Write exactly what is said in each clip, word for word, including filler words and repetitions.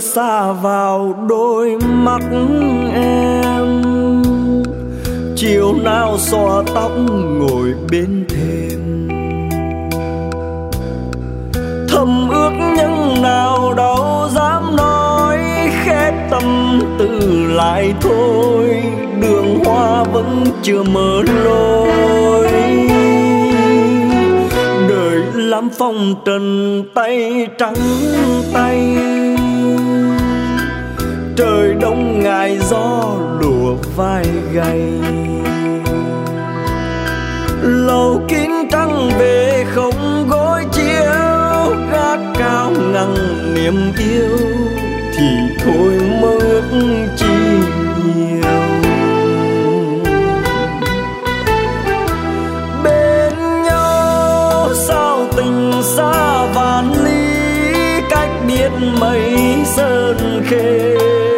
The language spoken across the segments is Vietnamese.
xa vào đôi mắt em. Chiều nào xõa tóc ngồi bên thềm, thầm ước nhưng nào đâu dám nói, khép tâm tư lại thôi, đường hoa vẫn chưa mở lối. Đời lắm phong trần tay trắng tay, trời đông ngại gió lùa vai gầy. Lầu kín trăng về không gối chiếu, gác cao ngăn niềm yêu, thì thôi mơ ước chi nhiều. Bên nhau sao tình xa vạn ly, cách biệt mấy sơn khê.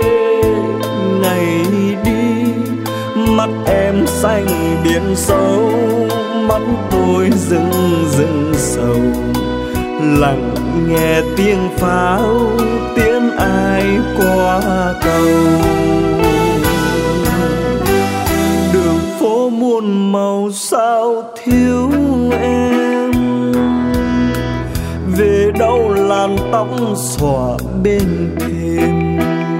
Ngày đi mắt em xanh biển sâu, mắt tôi rưng rưng sầu, lặng nghe tiếng pháo tiếng ai qua cầu. Đường phố muôn màu sao thiếu em, về đâu làn tóc xõa bên thềm.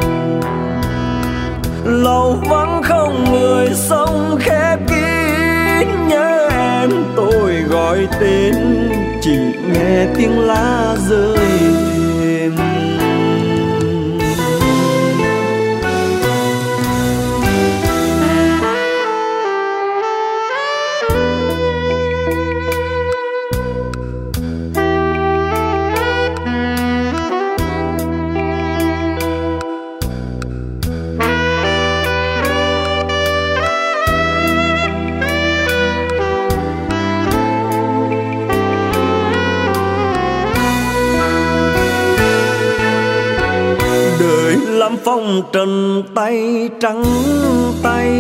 Lầu vắng không người sống khép kín, nhớ em tôi gọi tên, chỉ nghe tiếng lá rơi thềm. Lắm phong trần tay trắng tay,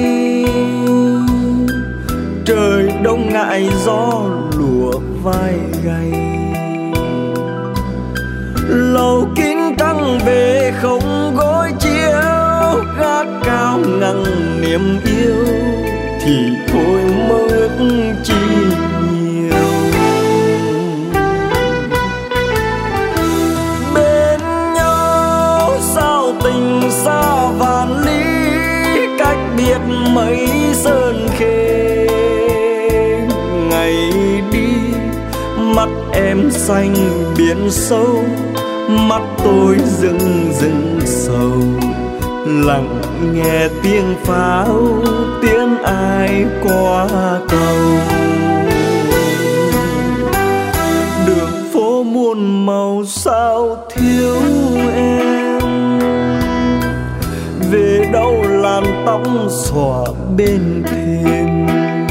trời đông ngại gió lùa vai gầy. Lầu kín trăng về không gối chiếu, gác cao ngăn niềm yêu, thì thôi mơ ước chi nhiều. Tình xa vạn ly, cách biệt mấy sơn khê. Ngày đi mắt em xanh biển sâu, mắt tôi rưng rưng sầu, lặng nghe tiếng pháo tiếng ai qua cầu. Đường phố muôn màu sao thiếu em, về đâu làn tóc xõa bên thềm.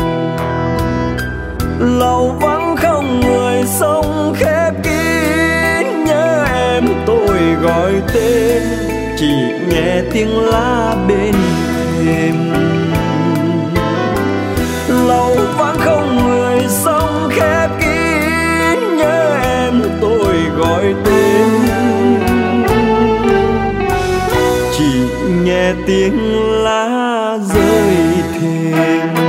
Lầu vắng không người sống khép kín, nhớ em tôi gọi tên, chỉ nghe tiếng lá bên thềm. Lầu vắng không người sống khép kín, nhớ em tôi gọi tên, nghe tiếng lá rơi thềm.